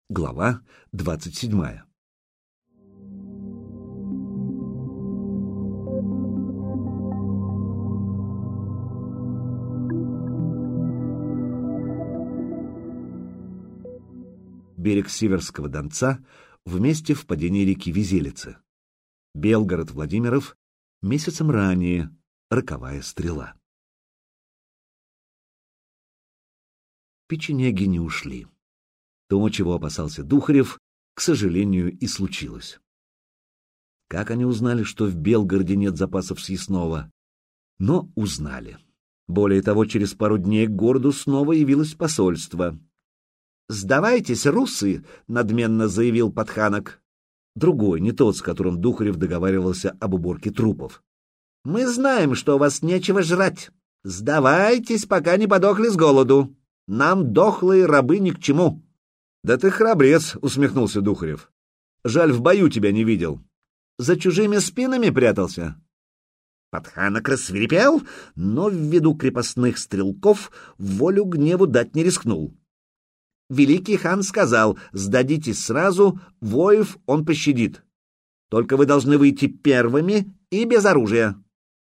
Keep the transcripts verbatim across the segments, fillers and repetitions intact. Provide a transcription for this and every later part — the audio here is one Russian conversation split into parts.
Глава двадцать седьмая. Берег Северского Донца в месте впадения реки Визелицы. Белгород-Владимиров месяцем ранее. Роковая стрела. Печенеги не ушли. То, чего опасался Духарев, к сожалению, и случилось. Как они узнали, что в Белгороде нет запасов съестного? Но узнали. Более того, через пару дней к городу снова явилось посольство. «Сдавайтесь, русы!» — надменно заявил Подханок. Другой, не тот, с которым Духарев договаривался об уборке трупов. «Мы знаем, что у вас нечего жрать. Сдавайтесь, пока не подохли с голоду. Нам дохлые рабы ни к чему». «Да ты храбрец!» — усмехнулся Духарев. «Жаль, в бою тебя не видел. За чужими спинами прятался?» Подханок рассвирепел, но ввиду крепостных стрелков волю гневу дать не рискнул. Великий хан сказал: «Сдадитесь сразу, воев он пощадит. Только вы должны выйти первыми и без оружия».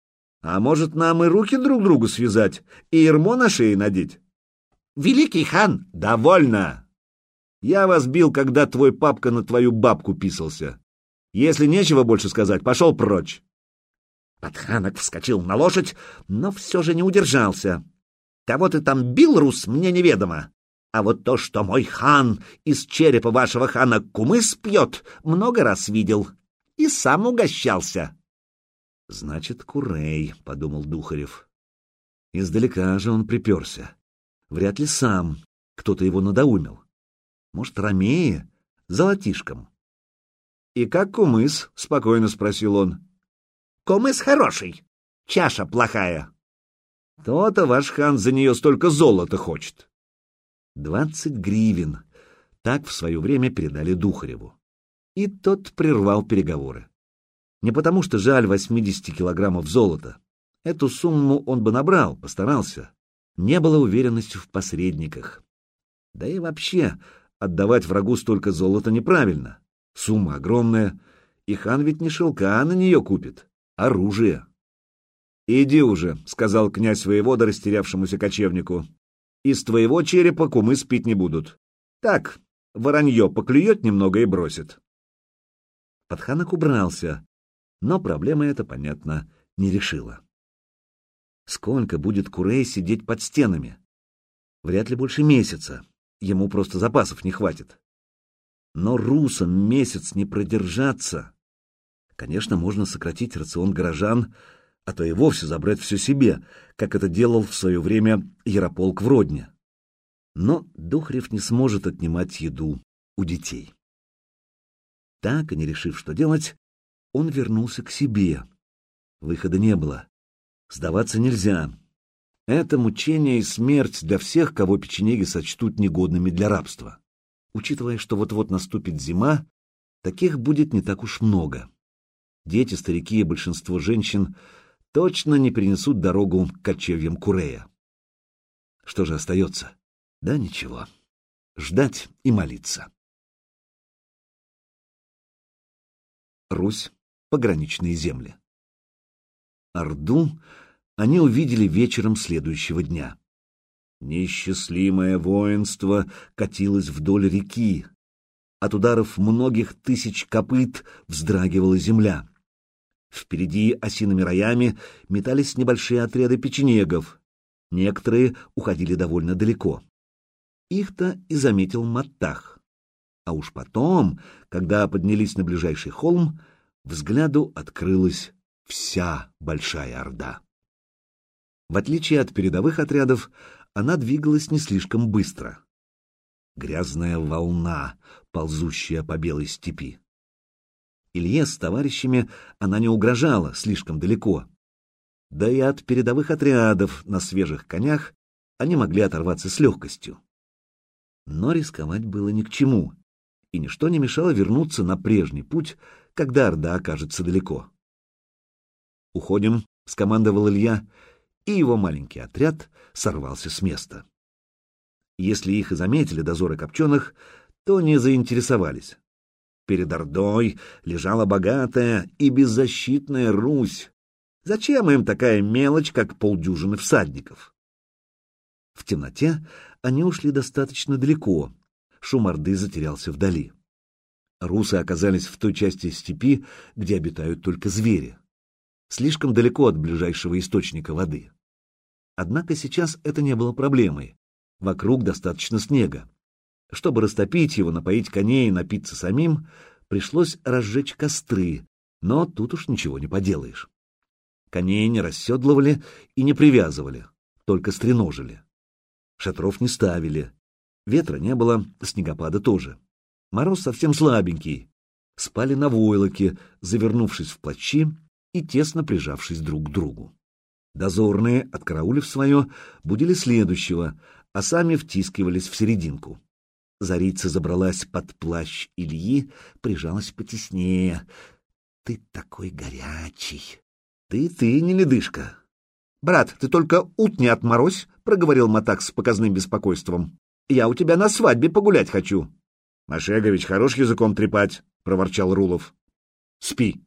«А может, нам и руки друг другу связать, и ермо на шее надеть?» «Великий хан!» «Довольно! Я вас бил, когда твой папка на твою бабку писался. Если нечего больше сказать, пошел прочь». Подханок вскочил на лошадь, но все же не удержался. «Кого ты там бил, рус, мне неведомо. А вот то, что мой хан из черепа вашего хана кумыс пьет, много раз видел. И сам угощался». «Значит, Курей», — подумал Духарев. Издалека же он приперся. Вряд ли сам. Кто-то его надоумил. Может, ромеи? Золотишком. «И как кумыс?» — спокойно спросил он. «Кумыс хороший, чаша плохая». «То-то ваш хан за нее столько золота хочет». Двадцать гривен. Так в свое время передали Духареву. И тот прервал переговоры. Не потому что жаль восьмидесяти килограммов золота. Эту сумму он бы набрал, постарался. Не было уверенности в посредниках. Да и вообще, отдавать врагу столько золота неправильно. Сумма огромная, и хан ведь не шелка на нее купит, оружие. «Иди уже», — сказал князь воевода растерявшемуся кочевнику. «Из твоего черепа кумыс пить не будут. Так, воронье поклюет немного и бросит». Подханок убрался, но проблема эта, понятно, не решила. Сколько будет Курей сидеть под стенами? Вряд ли больше месяца. Ему просто запасов не хватит. Но русам месяц не продержаться. Конечно, можно сократить рацион горожан, а то и вовсе забрать все себе, как это делал в свое время Ярополк в Родне. Но Духарев не сможет отнимать еду у детей. Так, и не решив, что делать, он вернулся к себе. Выхода не было. Сдаваться нельзя. Это мучение и смерть для всех, кого печенеги сочтут негодными для рабства. Учитывая, что вот-вот наступит зима, таких будет не так уж много. Дети, старики и большинство женщин точно не перенесут дорогу к кочевьям Курея. Что же остается? Да ничего. Ждать и молиться. Русь. Пограничные земли. Орду они увидели вечером следующего дня. Неисчислимое воинство катилось вдоль реки. От ударов многих тысяч копыт вздрагивала земля. Впереди осиными роями метались небольшие отряды печенегов. Некоторые уходили довольно далеко. Их-то и заметил Маттах. А уж потом, когда поднялись на ближайший холм, взгляду открылась вся Большая Орда. В отличие от передовых отрядов, она двигалась не слишком быстро. Грязная волна, ползущая по белой степи. Илье с товарищами она не угрожала слишком далеко. Да и от передовых отрядов на свежих конях они могли оторваться с легкостью. Но рисковать было ни к чему, и ничто не мешало вернуться на прежний путь, когда Орда окажется далеко. «Уходим», — скомандовал Илья, и его маленький отряд сорвался с места. Если их и заметили дозоры копченых, то не заинтересовались. Перед Ордой лежала богатая и беззащитная Русь. Зачем им такая мелочь, как полдюжины всадников? В темноте они ушли достаточно далеко. Шум Орды затерялся вдали. Русы оказались в той части степи, где обитают только звери. Слишком далеко от ближайшего источника воды. Однако сейчас это не было проблемой. Вокруг достаточно снега. Чтобы растопить его, напоить коней и напиться самим, пришлось разжечь костры, но тут уж ничего не поделаешь. Коней не расседлывали и не привязывали, только стреножили. Шатров не ставили. Ветра не было, снегопада тоже. Мороз совсем слабенький. Спали на войлоке, завернувшись в плащи и тесно прижавшись друг к другу. Дозорные, откараулив свое, будили следующего, а сами втискивались в серединку. Зарица забралась под плащ Ильи, прижалась потеснее. «Ты такой горячий! Ты, ты, не ледышка!» «Брат, ты только ут не отморозь!» — проговорил Матак с показным беспокойством. «Я у тебя на свадьбе погулять хочу!» «Машегович, хорош языком трепать!» — проворчал Рулов. «Спи!»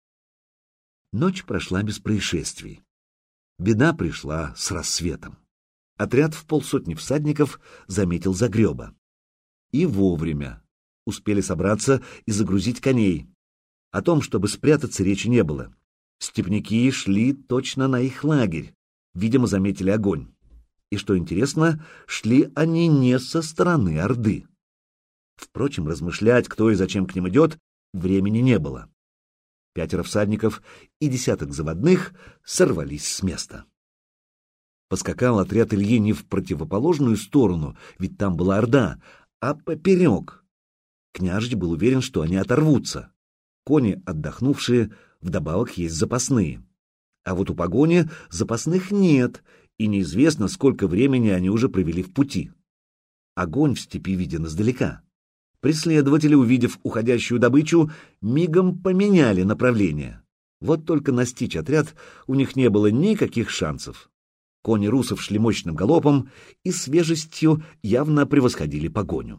Ночь прошла без происшествий. Беда пришла с рассветом. Отряд в полсотни всадников заметил Загреба. И вовремя. Успели собраться и загрузить коней. О том, чтобы спрятаться, речи не было. Степняки шли точно на их лагерь. Видимо, заметили огонь. И, что интересно, шли они не со стороны Орды. Впрочем, размышлять, кто и зачем к ним идет, времени не было. Пятеро всадников и десяток заводных сорвались с места. Поскакал отряд Ильи не в противоположную сторону, ведь там была Орда, а поперек. Княжич был уверен, что они оторвутся. Кони отдохнувшие, вдобавок есть запасные. А вот у погони запасных нет, и неизвестно, сколько времени они уже провели в пути. Огонь в степи виден издалека. Преследователи, увидев уходящую добычу, мигом поменяли направление. Вот только настичь отряд у них не было никаких шансов. Кони русов шли мощным галопом и свежестью явно превосходили погоню.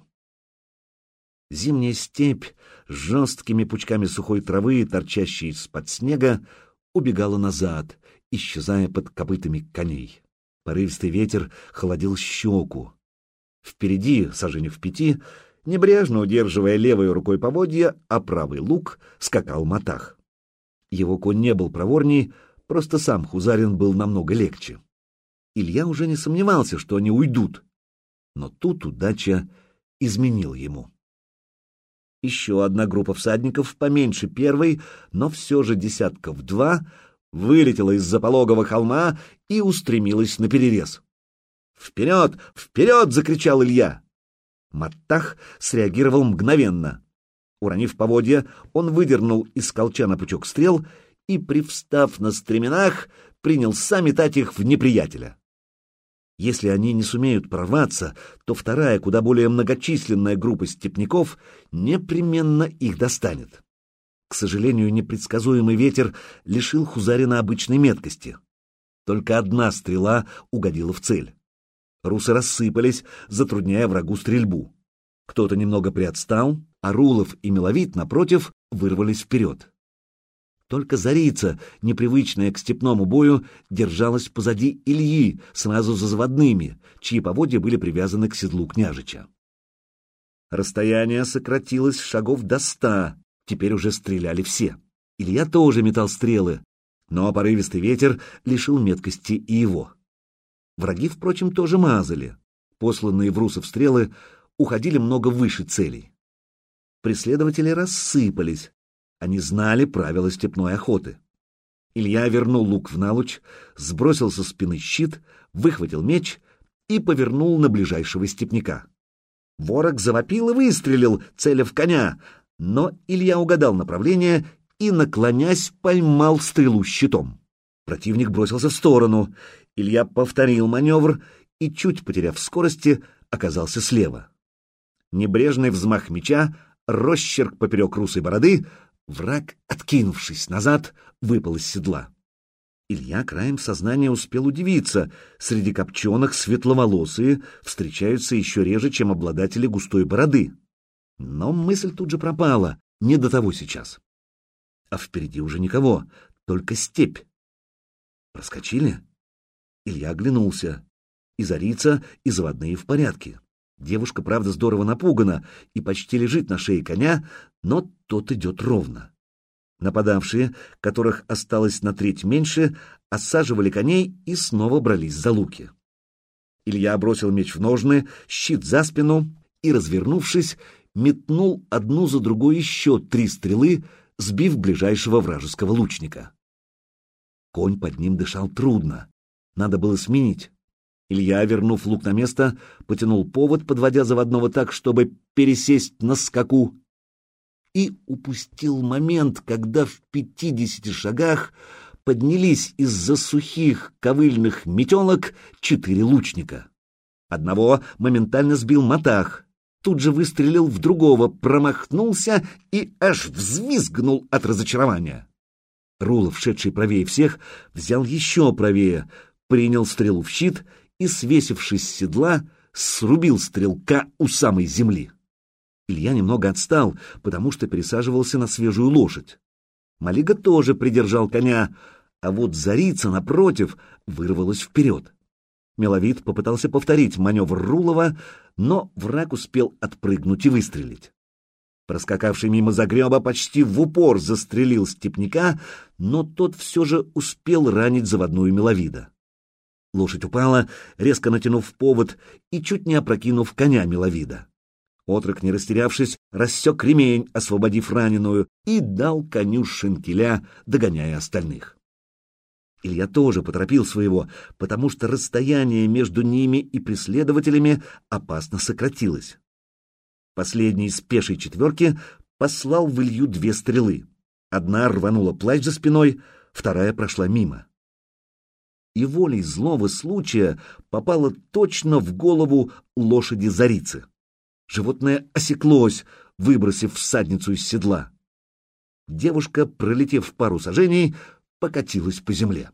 Зимняя степь с жесткими пучками сухой травы, торчащей из-под снега, убегала назад, исчезая под копытами коней. Порывистый ветер холодил щеку. Впереди, саженей в пяти, небрежно удерживая левой рукой поводья, а правый лук, скакал Матах. Его конь не был проворней, просто сам Хузарин был намного легче. Илья уже не сомневался, что они уйдут. Но тут удача изменила ему. Еще одна группа всадников, поменьше первой, но все же десятков два, вылетела из-за пологого холма и устремилась наперерез. «Вперед! Вперед!» — закричал Илья. Матах среагировал мгновенно. Уронив поводья, он выдернул из колчана пучок стрел и, привстав на стременах, принялся метать их в неприятеля. Если они не сумеют прорваться, то вторая, куда более многочисленная группа степняков непременно их достанет. К сожалению, непредсказуемый ветер лишил Хузарина обычной меткости. Только одна стрела угодила в цель. Русы рассыпались, затрудняя врагу стрельбу. Кто-то немного приотстал, а Рулов и Миловид, напротив, вырвались вперед. Только Зарица, непривычная к степному бою, держалась позади Ильи, сразу за заводными, чьи поводья были привязаны к седлу княжича. Расстояние сократилось шагов до ста, теперь уже стреляли все. Илья тоже метал стрелы, но порывистый ветер лишил меткости и его. Враги, впрочем, тоже мазали. Посланные в русов стрелы уходили много выше целей. Преследователи рассыпались. Они знали правила степной охоты. Илья вернул лук в налуч, сбросил со спины щит, выхватил меч и повернул на ближайшего степняка. Ворог завопил и выстрелил, целя в коня, но Илья угадал направление и, наклонясь, поймал стрелу щитом. Противник бросился в сторону. Илья повторил маневр и, чуть потеряв скорости, оказался слева. Небрежный взмах меча, росчерк поперек русой бороды, враг, откинувшись назад, выпал из седла. Илья краем сознания успел удивиться. Среди копченых светловолосые встречаются еще реже, чем обладатели густой бороды. Но мысль тут же пропала, не до того сейчас. А впереди уже никого, только степь. Проскочили? Илья оглянулся. И Зарица, и заводные в порядке. Девушка, правда, здорово напугана и почти лежит на шее коня, но тот идет ровно. Нападавшие, которых осталось на треть меньше, осаживали коней и снова брались за луки. Илья бросил меч в ножны, щит за спину и, развернувшись, метнул одну за другой еще три стрелы, сбив ближайшего вражеского лучника. Конь под ним дышал трудно. Надо было сменить. Илья, вернув лук на место, потянул повод, подводя заводного так, чтобы пересесть на скаку, и упустил момент, когда в пятидесяти шагах поднялись из-за сухих ковыльных метелок четыре лучника. Одного моментально сбил Матах, тут же выстрелил в другого, промахнулся и аж взвизгнул от разочарования. Рулов, шедший правее всех, взял еще правее, принял стрелу в щит и, свесившись с седла, срубил стрелка у самой земли. Илья немного отстал, потому что пересаживался на свежую лошадь. Малига тоже придержал коня, а вот Зарица, напротив, вырвалась вперед. Миловид попытался повторить маневр Рулова, но враг успел отпрыгнуть и выстрелить. Проскакавший мимо загреба почти в упор застрелил степняка, но тот все же успел ранить заводную Миловида. Лошадь упала, резко натянув повод и чуть не опрокинув коня Миловида. Отрок, не растерявшись, рассек ремень, освободив раненую, и дал коню шинкеля, догоняя остальных. Илья тоже поторопил своего, потому что расстояние между ними и преследователями опасно сократилось. Последний из пешей четверки послал в Илью две стрелы. Одна рванула плащ за спиной, вторая прошла мимо. И волей злого случая попала точно в голову лошади Зарицы. Животное осеклось, выбросив всадницу из седла. Девушка, пролетев пару саженей, покатилась по земле.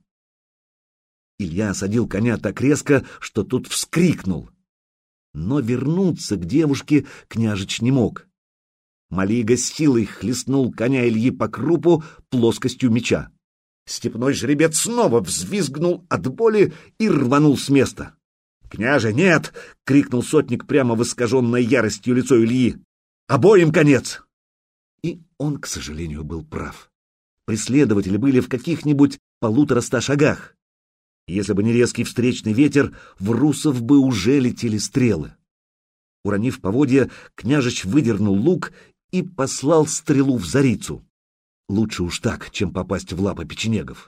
Илья осадил коня так резко, что тот вскрикнул. Но вернуться к девушке княжич не мог. Малига с силой хлестнул коня Ильи по крупу плоскостью меча. Степной жеребец снова взвизгнул от боли и рванул с места. «Княже, нет!» — крикнул сотник прямо в искаженное яростью лицо Ильи. «Обоим конец!» И он, к сожалению, был прав. Преследователи были в каких-нибудь полутораста шагах. Если бы не резкий встречный ветер, в русов бы уже летели стрелы. Уронив поводья, княжич выдернул лук и послал стрелу в Зарицу. Лучше уж так, чем попасть в лапы печенегов.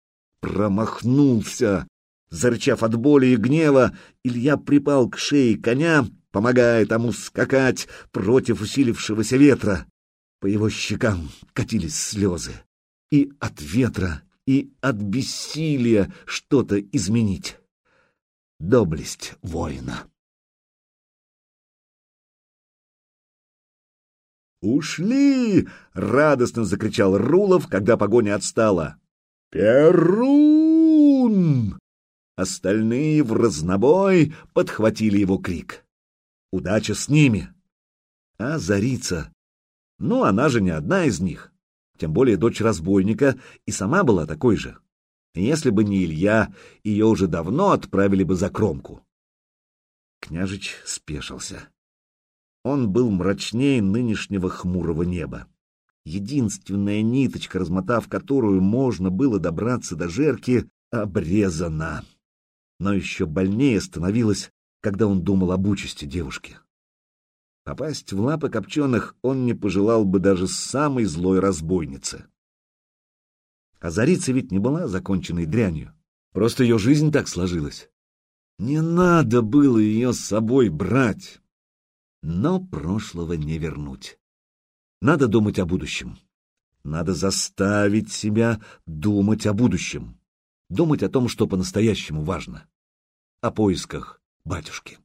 Промахнулся! Зарычав от боли и гнева, Илья припал к шее коня, помогая тому скакать против усилившегося ветра. По его щекам катились слезы. И от ветра, и от бессилия что-то изменить. Доблесть воина. «Ушли!» — радостно закричал Рулов, когда погоня отстала. «Перун!» Остальные в разнобой подхватили его крик. Удача с ними. А Зарица? Ну, она же не одна из них. Тем более дочь разбойника и сама была такой же. Если бы не Илья, ее уже давно отправили бы за кромку. Княжич спешился. Он был мрачнее нынешнего хмурого неба. Единственная ниточка, размотав которую можно было добраться до жерки, обрезана. Но еще больнее становилось, когда он думал об участи девушки. Попасть в лапы копченых он не пожелал бы даже самой злой разбойнице. А Зарица ведь не была законченной дрянью. Просто ее жизнь так сложилась. Не надо было ее с собой брать. Но прошлого не вернуть. Надо думать о будущем. Надо заставить себя думать о будущем. Думать о том, что по-настоящему важно. О поисках батюшки.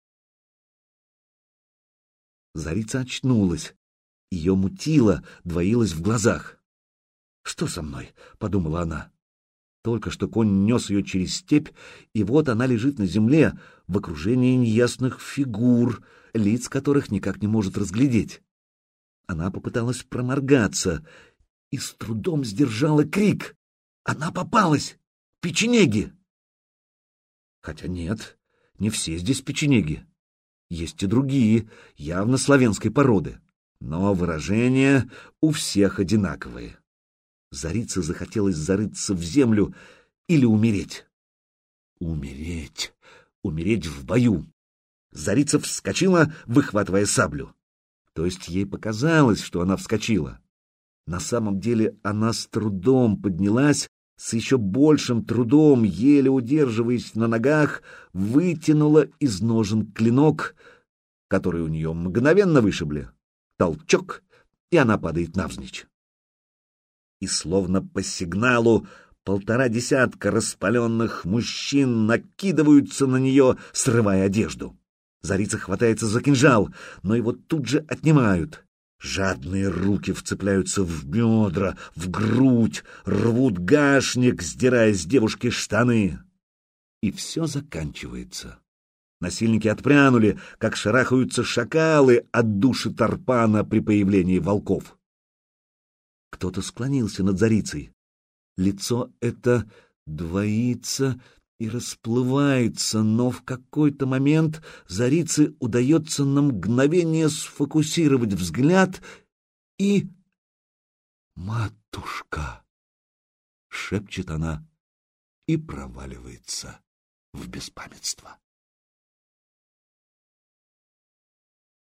Зарица очнулась. Ее мутило, двоилось в глазах. «Что со мной?» — подумала она. Только что конь нес ее через степь, и вот она лежит на земле в окружении неясных фигур, лиц которых никак не может разглядеть. Она попыталась проморгаться и с трудом сдержала крик. Она попалась! Печенеги! Хотя нет, не все здесь печенеги. Есть и другие, явно славянской породы. Но выражения у всех одинаковые. Зарице захотелось зарыться в землю или умереть. Умереть! Умереть в бою! Зарица вскочила, выхватывая саблю. То есть ей показалось, что она вскочила. На самом деле она с трудом поднялась, с еще большим трудом, еле удерживаясь на ногах, вытянула из ножен клинок, который у нее мгновенно вышибли. Толчок, и она падает навзничь. И словно по сигналу полтора десятка распаленных мужчин накидываются на нее, срывая одежду. Зарица хватается за кинжал, но его тут же отнимают. Жадные руки вцепляются в бедра, в грудь, рвут гашник, сдирая с девушки штаны. И все заканчивается. Насильники отпрянули, как шарахаются шакалы от души Тарпана при появлении волков. Кто-то склонился над Зарицей. Лицо это двоится и расплывается, но в какой-то момент Зарице удается на мгновение сфокусировать взгляд и... «Матушка!» — шепчет она и проваливается в беспамятство.